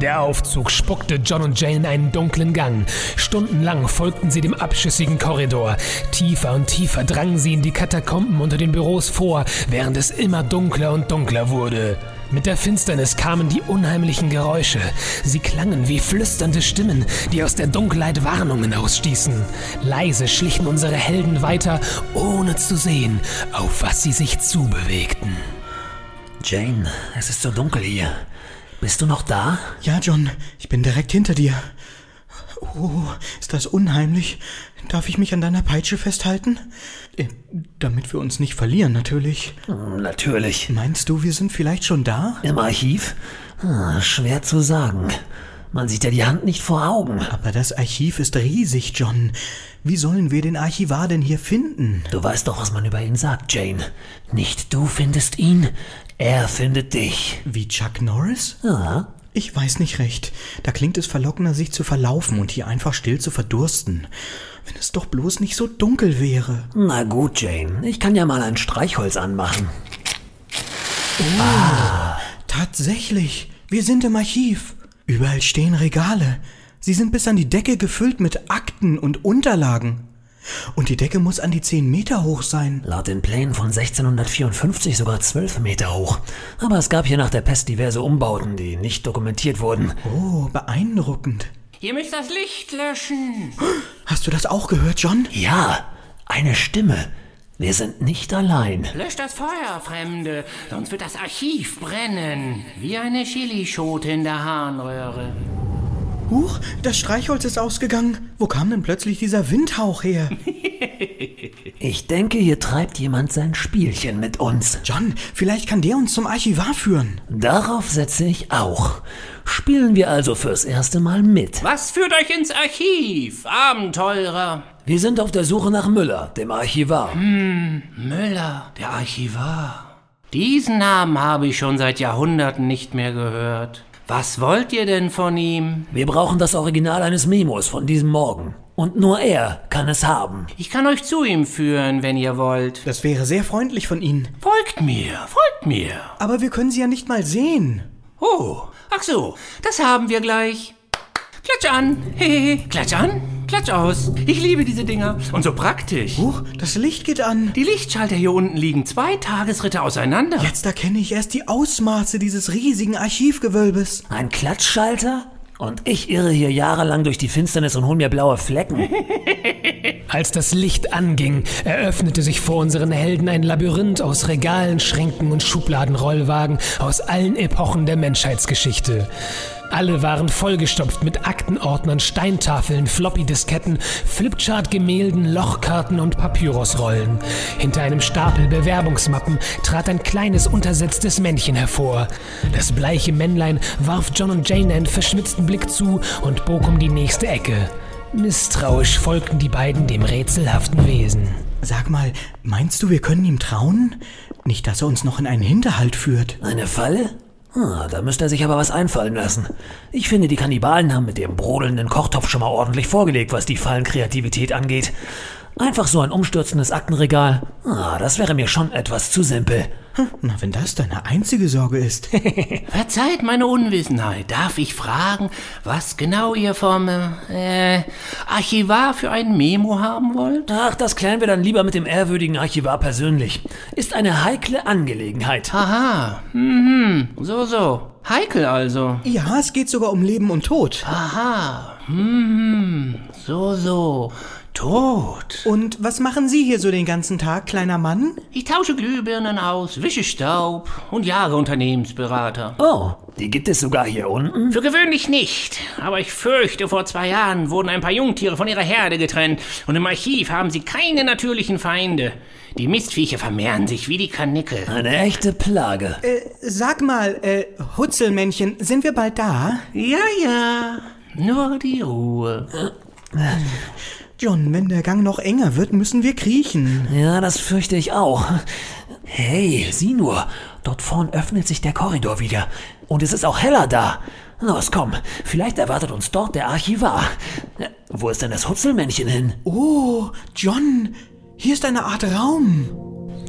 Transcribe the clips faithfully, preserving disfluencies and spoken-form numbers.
Der Aufzug spuckte John und Jane in einen dunklen Gang. Stundenlang folgten sie dem abschüssigen Korridor. Tiefer und tiefer drangen sie in die Katakomben unter den Büros vor, während es immer dunkler und dunkler wurde. Mit der Finsternis kamen die unheimlichen Geräusche. Sie klangen wie flüsternde Stimmen, die aus der Dunkelheit Warnungen ausstießen. Leise schlichen unsere Helden weiter, ohne zu sehen, auf was sie sich zubewegten. Jane, es ist so dunkel hier. Bist du noch da? Ja, John, ich bin direkt hinter dir. Oh, ist das unheimlich. Darf ich mich an deiner Peitsche festhalten? Äh, damit wir uns nicht verlieren, natürlich. Natürlich. Meinst du, wir sind vielleicht schon da? Im Archiv? Ah, schwer zu sagen. Man sieht ja die Hand nicht vor Augen. Aber das Archiv ist riesig, John. Wie sollen wir den Archivar denn hier finden? Du weißt doch, was man über ihn sagt, Jane. Nicht du findest ihn, er findet dich. Wie Chuck Norris? Ja. Ich weiß nicht recht. Da klingt es verlockender, sich zu verlaufen und hier einfach still zu verdursten. Wenn es doch bloß nicht so dunkel wäre. Na gut, Jane. Ich kann ja mal ein Streichholz anmachen. Oh, ah. Tatsächlich. Wir sind im Archiv. Überall stehen Regale. Sie sind bis an die Decke gefüllt mit Akten und Unterlagen. Und die Decke muss an die zehn Meter hoch sein. Laut den Plänen von sechzehnhundertvierundfünfzig sogar zwölf Meter hoch. Aber es gab hier nach der Pest diverse Umbauten, die nicht dokumentiert wurden. Oh, beeindruckend. Ihr müsst das Licht löschen. Hast du das auch gehört, John? Ja, eine Stimme. Wir sind nicht allein. Löscht das Feuer, Fremde, sonst wird das Archiv brennen. Wie eine Chilischote in der Harnröhre. Huch, das Streichholz ist ausgegangen. Wo kam denn plötzlich dieser Windhauch her? Ich denke, hier treibt jemand sein Spielchen mit uns. John, vielleicht kann der uns zum Archivar führen. Darauf setze ich auch. Spielen wir also fürs erste Mal mit. Was führt euch ins Archiv, Abenteurer? Wir sind auf der Suche nach Müller, dem Archivar. Hm, Müller, der Archivar. Diesen Namen habe ich schon seit Jahrhunderten nicht mehr gehört. Was wollt ihr denn von ihm? Wir brauchen das Original eines Memos von diesem Morgen. Und nur er kann es haben. Ich kann euch zu ihm führen, wenn ihr wollt. Das wäre sehr freundlich von Ihnen. Folgt mir, folgt mir. Aber wir können sie ja nicht mal sehen. Oh, ach so, das haben wir gleich. Klatsch an, hehehe, klatsch an, klatsch aus. Ich liebe diese Dinger und so praktisch. Huch, das Licht geht an. Die Lichtschalter hier unten liegen zwei Tagesritte auseinander. Jetzt erkenne ich erst die Ausmaße dieses riesigen Archivgewölbes. Ein Klatschschalter? Und ich irre hier jahrelang durch die Finsternis und hol mir blaue Flecken. Als das Licht anging, eröffnete sich vor unseren Helden ein Labyrinth aus Regalen, Schränken und Schubladenrollwagen aus allen Epochen der Menschheitsgeschichte. Alle waren vollgestopft mit Aktenordnern, Steintafeln, Floppy-Disketten, Flipchart-Gemälden, Lochkarten und Papyrusrollen. Hinter einem Stapel Bewerbungsmappen trat ein kleines, untersetztes Männchen hervor. Das bleiche Männlein warf John und Jane einen verschmitzten Blick zu und bog um die nächste Ecke. Misstrauisch folgten die beiden dem rätselhaften Wesen. Sag mal, meinst du, wir können ihm trauen? Nicht, dass er uns noch in einen Hinterhalt führt. Eine Falle? Ah, da müsste er sich aber was einfallen lassen. Ich finde, die Kannibalen haben mit dem brodelnden Kochtopf schon mal ordentlich vorgelegt, was die Fallenkreativität angeht. Einfach so ein umstürzendes Aktenregal. Ah, das wäre mir schon etwas zu simpel. Hm, na, wenn das deine einzige Sorge ist. Verzeiht meine Unwissenheit. Darf ich fragen, was genau ihr vom äh, Archivar für ein Memo haben wollt? Ach, das klären wir dann lieber mit dem ehrwürdigen Archivar persönlich. Ist eine heikle Angelegenheit. Aha, mhm, so, so. Heikel also. Ja, es geht sogar um Leben und Tod. Aha, mhm, so, so. Tot. Und was machen Sie hier so den ganzen Tag, kleiner Mann? Ich tausche Glühbirnen aus, wische Staub und jage Unternehmensberater. Oh, die gibt es sogar hier unten? Für gewöhnlich nicht. Aber ich fürchte, vor zwei Jahren wurden ein paar Jungtiere von ihrer Herde getrennt. Und im Archiv haben sie keine natürlichen Feinde. Die Mistviecher vermehren sich wie die Karnickel. Eine echte Plage. Äh, sag mal, äh, Hutzelmännchen, sind wir bald da? Ja, ja. Nur die Ruhe. John, wenn der Gang noch enger wird, müssen wir kriechen. Ja, das fürchte ich auch. Hey, sieh nur, dort vorn öffnet sich der Korridor wieder. Und es ist auch heller da. Los, komm, vielleicht erwartet uns dort der Archivar. Wo ist denn das Hutzelmännchen hin? Oh, John, hier ist eine Art Raum.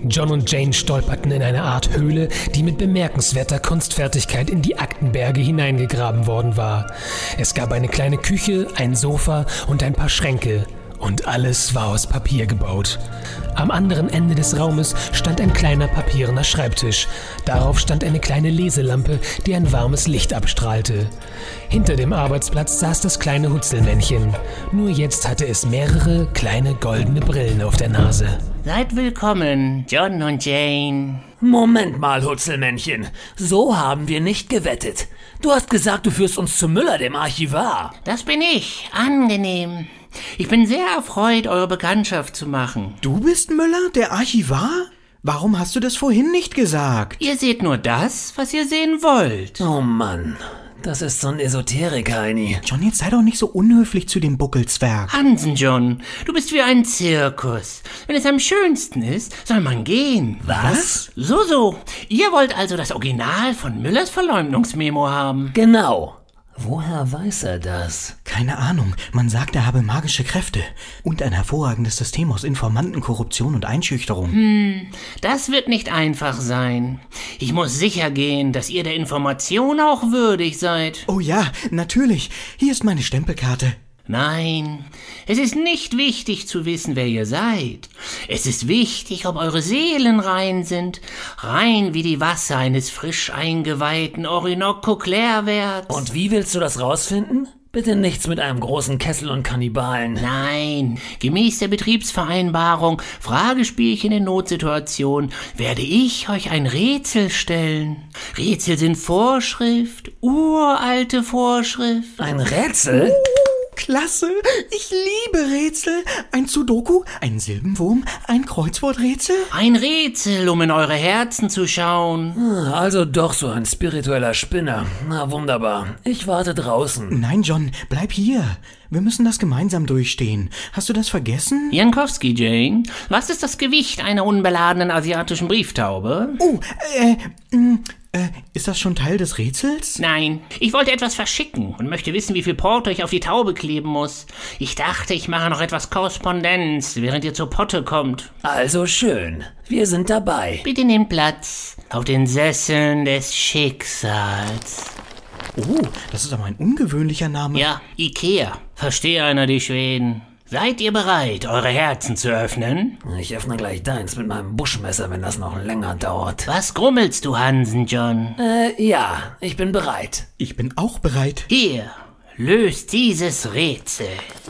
John und Jane stolperten in eine Art Höhle, die mit bemerkenswerter Kunstfertigkeit in die Aktenberge hineingegraben worden war. Es gab eine kleine Küche, ein Sofa und ein paar Schränke. Und alles war aus Papier gebaut. Am anderen Ende des Raumes stand ein kleiner papierener Schreibtisch. Darauf stand eine kleine Leselampe, die ein warmes Licht abstrahlte. Hinter dem Arbeitsplatz saß das kleine Hutzelmännchen. Nur jetzt hatte es mehrere kleine goldene Brillen auf der Nase. Seid willkommen, John und Jane. Moment mal, Hutzelmännchen. So haben wir nicht gewettet. Du hast gesagt, du führst uns zu Müller, dem Archivar. Das bin ich. Angenehm. Ich bin sehr erfreut, eure Bekanntschaft zu machen. Du bist Müller, der Archivar? Warum hast du das vorhin nicht gesagt? Ihr seht nur das, was ihr sehen wollt. Oh Mann, das ist so ein Esoteriker, Heini. John, jetzt sei doch nicht so unhöflich zu dem Buckelzwerg. Hansen, John, du bist wie ein Zirkus. Wenn es am schönsten ist, soll man gehen. Was? So, so. Ihr wollt also das Original von Müllers Verleumdungsmemo haben. Genau. Woher weiß er das? Keine Ahnung. Man sagt, er habe magische Kräfte. Und ein hervorragendes System aus Informanten, Korruption und Einschüchterung. Hm, das wird nicht einfach sein. Ich muss sicher gehen, dass ihr der Information auch würdig seid. Oh ja, natürlich. Hier ist meine Stempelkarte. Nein, es ist nicht wichtig zu wissen, wer ihr seid. Es ist wichtig, ob eure Seelen rein sind, rein wie die Wasser eines frisch eingeweihten Orinoco-Klärwerks. Und wie willst du das rausfinden? Bitte nichts mit einem großen Kessel und Kannibalen. Nein, gemäß der Betriebsvereinbarung, Fragespielchen in Notsituation, werde ich euch ein Rätsel stellen. Rätsel sind Vorschrift, uralte Vorschrift. Ein Rätsel? Klasse! Ich liebe Rätsel. Ein Sudoku, ein Silbenwurm, ein Kreuzworträtsel. Ein Rätsel, um in eure Herzen zu schauen. Also doch so ein spiritueller Spinner. Na wunderbar. Ich warte draußen. Nein, John, bleib hier. Wir müssen das gemeinsam durchstehen. Hast du das vergessen? Jankowski, Jane, was ist das Gewicht einer unbeladenen asiatischen Brieftaube? Oh, äh, mh, äh, ist das schon Teil des Rätsels? Nein, ich wollte etwas verschicken und möchte wissen, wie viel Porto ich auf die Taube kleben muss. Ich dachte, ich mache noch etwas Korrespondenz, während ihr zur Potte kommt. Also schön. Wir sind dabei. Bitte nehmt Platz auf den Sesseln des Schicksals. Oh, das ist aber ein ungewöhnlicher Name. Ja, Ikea. Verstehe einer die Schweden. Seid ihr bereit, eure Herzen zu öffnen? Ich öffne gleich deins mit meinem Buschmesser, wenn das noch länger dauert. Was grummelst du, Hansen, John? Äh, ja, ich bin bereit. Ich bin auch bereit. Hier, löst dieses Rätsel.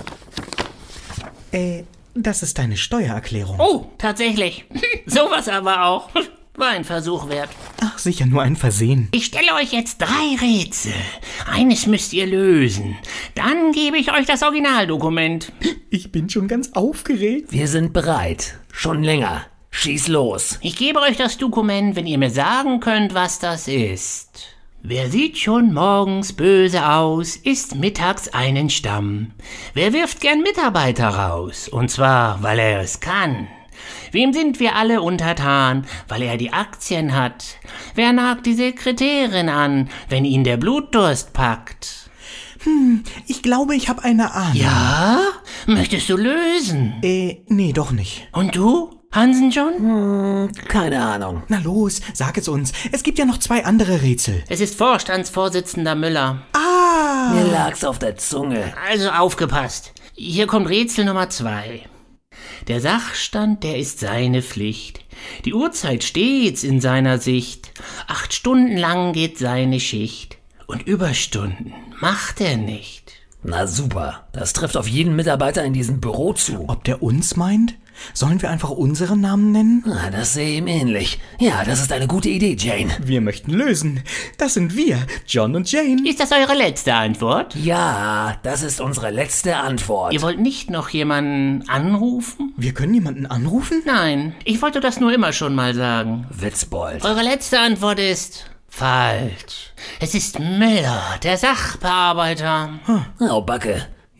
Äh, das ist deine Steuererklärung. Oh, tatsächlich. Sowas aber auch. War ein Versuch wert. Ach, sicher nur ein Versehen. Ich stelle euch jetzt drei Rätsel. Eines müsst ihr lösen. Dann gebe ich euch das Originaldokument. Ich bin schon ganz aufgeregt. Wir sind bereit. Schon länger. Schieß los. Ich gebe euch das Dokument, wenn ihr mir sagen könnt, was das ist. Wer sieht schon morgens böse aus, isst mittags einen Stamm. Wer wirft gern Mitarbeiter raus? Und zwar, weil er es kann. Wem sind wir alle untertan, weil er die Aktien hat? Wer nagt die Sekretärin an, wenn ihn der Blutdurst packt? Hm, ich glaube, ich habe eine Ahnung. Ja? Möchtest du lösen? Äh, nee, doch nicht. Und du, Hansen John? Hm, keine Ahnung. Na los, sag es uns. Es gibt ja noch zwei andere Rätsel. Es ist Vorstandsvorsitzender Müller. Ah! Mir lag's auf der Zunge. Also aufgepasst. Hier kommt Rätsel Nummer zwei. Der Sachstand, der ist seine Pflicht. Die Uhrzeit stets in seiner Sicht. Acht Stunden lang geht seine Schicht. Und Überstunden macht er nicht. Na super, das trifft auf jeden Mitarbeiter in diesem Büro zu. Ob der uns meint? Sollen wir einfach unseren Namen nennen? Na, das sehe ihm ähnlich. Ja, das ist eine gute Idee, Jane. Wir möchten lösen. Das sind wir, John und Jane. Ist das eure letzte Antwort? Ja, das ist unsere letzte Antwort. Ihr wollt nicht noch jemanden anrufen? Wir können jemanden anrufen? Nein, ich wollte das nur immer schon mal sagen. Witzbold. Eure letzte Antwort ist falsch. Es ist Müller, der Sachbearbeiter. Oh, Backe.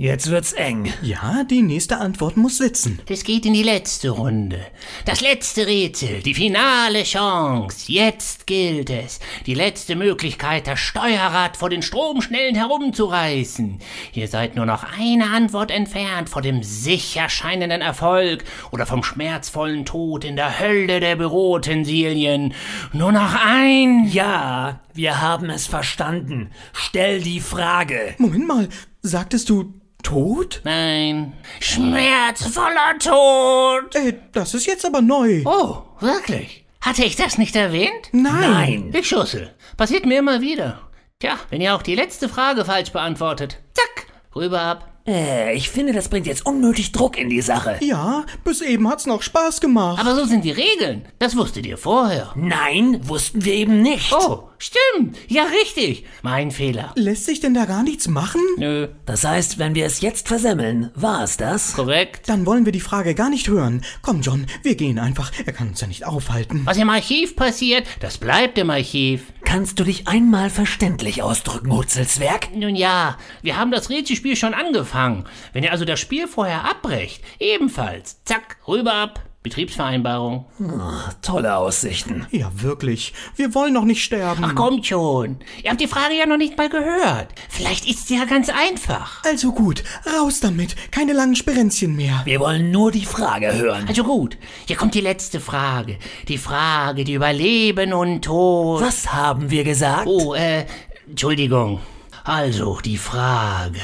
Jetzt wird's eng. Ja, die nächste Antwort muss sitzen. Es geht in die letzte Runde. Das letzte Rätsel, die finale Chance. Jetzt gilt es. Die letzte Möglichkeit, das Steuerrad vor den Stromschnellen herumzureißen. Ihr seid nur noch eine Antwort entfernt vor dem sicher scheinenden Erfolg oder vom schmerzvollen Tod in der Hölle der Büroutensilien. Nur noch ein... Ja, wir haben es verstanden. Stell die Frage. Moment mal, sagtest du Tod? Nein. Schmerzvoller Tod. Äh, das ist jetzt aber neu. Oh, wirklich? Hatte ich das nicht erwähnt? Nein. Ich schussel. Passiert mir immer wieder. Tja, wenn ihr auch die letzte Frage falsch beantwortet. Zack, rüber ab. Äh, ich finde, das bringt jetzt unnötig Druck in die Sache. Ja, bis eben hat's noch Spaß gemacht. Aber so sind die Regeln. Das wusstet ihr vorher. Nein, wussten wir eben nicht. Oh, stimmt. Ja, richtig. Mein Fehler. Lässt sich denn da gar nichts machen? Nö. Das heißt, wenn wir es jetzt versemmeln, war es das? Korrekt. Dann wollen wir die Frage gar nicht hören. Komm, John, wir gehen einfach. Er kann uns ja nicht aufhalten. Was im Archiv passiert, das bleibt im Archiv. Kannst du dich einmal verständlich ausdrücken, Hutzelswerk? Nun ja, wir haben das Rätselspiel schon angefangen. Wenn ihr also das Spiel vorher abbrecht, ebenfalls. Zack, rüber ab. Betriebsvereinbarung. Oh, tolle Aussichten. Ja, wirklich. Wir wollen noch nicht sterben. Ach, kommt schon. Ihr habt die Frage ja noch nicht mal gehört. Vielleicht ist sie ja ganz einfach. Also gut, raus damit. Keine langen Sperenzchen mehr. Wir wollen nur die Frage hören. Also gut, hier kommt die letzte Frage. Die Frage, die über Leben und Tod. Was haben wir gesagt? Oh, äh, Entschuldigung. Also, die Frage.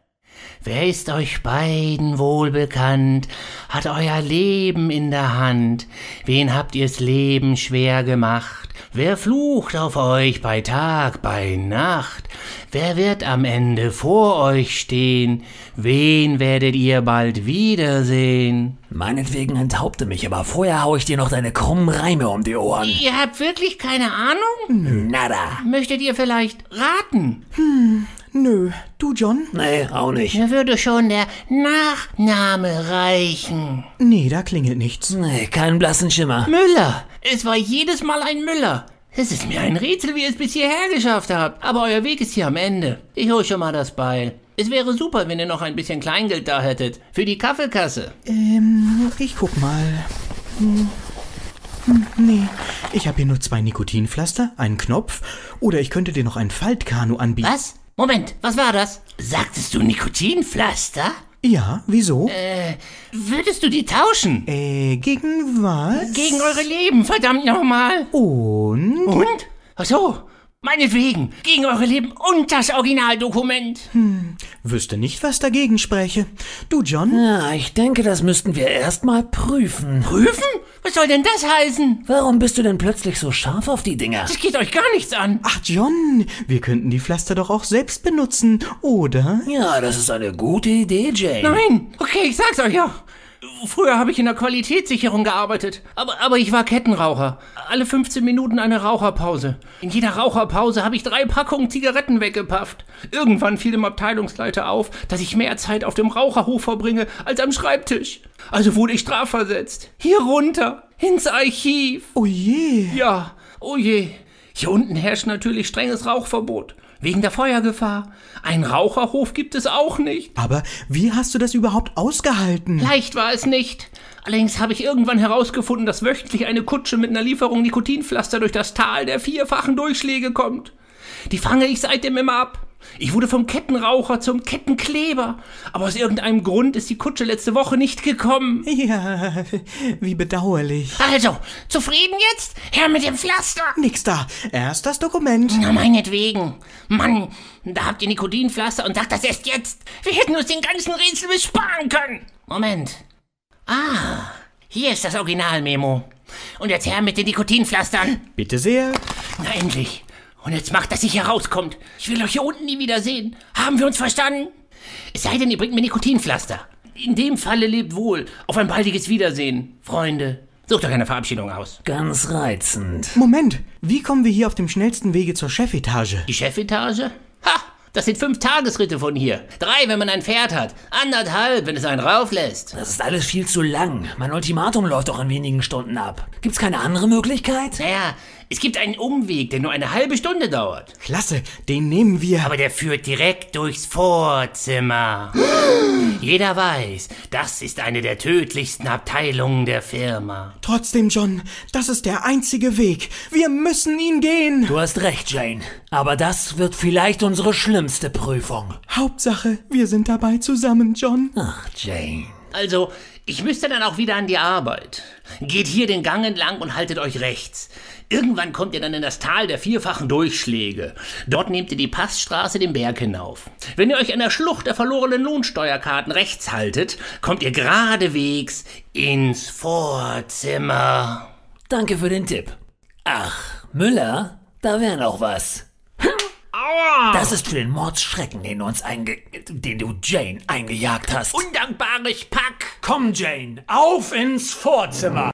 Wer ist euch beiden wohlbekannt, hat euer Leben in der Hand? Wen habt ihr's Leben schwer gemacht? Wer flucht auf euch bei Tag, bei Nacht? Wer wird am Ende vor euch stehen? Wen werdet ihr bald wiedersehen? Meinetwegen enthaupte mich, aber vorher hau ich dir noch deine krummen Reime um die Ohren. Ihr habt wirklich keine Ahnung? Nada. Möchtet ihr vielleicht raten? Hm, nö. Du, John? Nee, auch nicht. Mir würde schon der Nachname reichen. Nee, da klingelt nichts. Nee, keinen blassen Schimmer. Müller. Es war jedes Mal ein Müller. Es ist mir ein Rätsel, wie ihr es bis hierher geschafft habt. Aber euer Weg ist hier am Ende. Ich hol schon mal das Beil. Es wäre super, wenn ihr noch ein bisschen Kleingeld da hättet. Für die Kaffeekasse. Ähm, ich guck mal. Hm. Hm, nee, ich habe hier nur zwei Nikotinpflaster, einen Knopf. Oder ich könnte dir noch ein Faltkanu anbieten. Was? Moment, was war das? Sagtest du Nikotinpflaster? Ja, wieso? Äh, würdest du die tauschen? Äh, gegen was? Gegen eure Leben, verdammt nochmal. Und? Und? Ach so, meinetwegen. Gegen eure Leben und das Originaldokument. Hm, wüsste nicht, was dagegen spräche. Du, John? Ja, ich denke, das müssten wir erst mal prüfen. Prüfen? Was soll denn das heißen? Warum bist du denn plötzlich so scharf auf die Dinger? Das geht euch gar nichts an. Ach, John, wir könnten die Pflaster doch auch selbst benutzen, oder? Ja, das ist eine gute Idee, Jane. Nein, okay, ich sag's euch ja. Früher habe ich in der Qualitätssicherung gearbeitet, aber, aber ich war Kettenraucher. Alle fünfzehn Minuten eine Raucherpause. In jeder Raucherpause habe ich drei Packungen Zigaretten weggepafft. Irgendwann fiel dem Abteilungsleiter auf, dass ich mehr Zeit auf dem Raucherhof verbringe als am Schreibtisch. Also wurde ich strafversetzt. Hier runter, ins Archiv. Oh je. Ja, oh je. Hier unten herrscht natürlich strenges Rauchverbot. Wegen der Feuergefahr. Einen Raucherhof gibt es auch nicht. Aber wie hast du das überhaupt ausgehalten? Leicht war es nicht. Allerdings habe ich irgendwann herausgefunden, dass wöchentlich eine Kutsche mit einer Lieferung Nikotinpflaster durch das Tal der vierfachen Durchschläge kommt. Die fange ich seitdem immer ab. Ich wurde vom Kettenraucher zum Kettenkleber. Aber aus irgendeinem Grund ist die Kutsche letzte Woche nicht gekommen. Ja, wie bedauerlich. Also, zufrieden jetzt? Her mit dem Pflaster! Nix da. Erst das Dokument. Na, meinetwegen. Mann, da habt ihr Nikotinpflaster und sagt das erst jetzt. Wir hätten uns den ganzen Rätsel besparen können. Moment. Ah, hier ist das Originalmemo. Und jetzt her mit den Nikotinpflastern. Bitte sehr. Na, endlich. Und jetzt macht, dass ich hier rauskommt. Ich will euch hier unten nie wiedersehen. Haben wir uns verstanden? Es sei denn, ihr bringt mir Nikotinpflaster. In dem Falle lebt wohl. Auf ein baldiges Wiedersehen, Freunde. Sucht euch eine Verabschiedung aus. Ganz reizend. Moment, wie kommen wir hier auf dem schnellsten Wege zur Chefetage? Die Chefetage? Ha! Das sind fünf Tagesritte von hier. Drei, wenn man ein Pferd hat. Anderthalb, wenn es einen rauflässt. Das ist alles viel zu lang. Mein Ultimatum läuft doch in wenigen Stunden ab. Gibt's keine andere Möglichkeit? Naja, Es gibt einen Umweg, der nur eine halbe Stunde dauert. Klasse, den nehmen wir. Aber der führt direkt durchs Vorzimmer. Jeder weiß, das ist eine der tödlichsten Abteilungen der Firma. Trotzdem, John, das ist der einzige Weg. Wir müssen ihn gehen. Du hast recht, Jane. Aber das wird vielleicht unsere schlimmste Prüfung. Hauptsache, wir sind dabei zusammen, John. Ach, Jane. Also, ich müsste dann auch wieder an die Arbeit. Geht hier den Gang entlang und haltet euch rechts. Irgendwann kommt ihr dann in das Tal der vierfachen Durchschläge. Dort nehmt ihr die Passstraße den Berg hinauf. Wenn ihr euch an der Schlucht der verlorenen Lohnsteuerkarten rechts haltet, kommt ihr geradewegs ins Vorzimmer. Danke für den Tipp. Ach, Müller, da wäre noch was. Aua! Das ist für den Mordsschrecken, den du uns einge... den du Jane eingejagt hast. Undankbares Pack! Komm, Jane, auf ins Vorzimmer!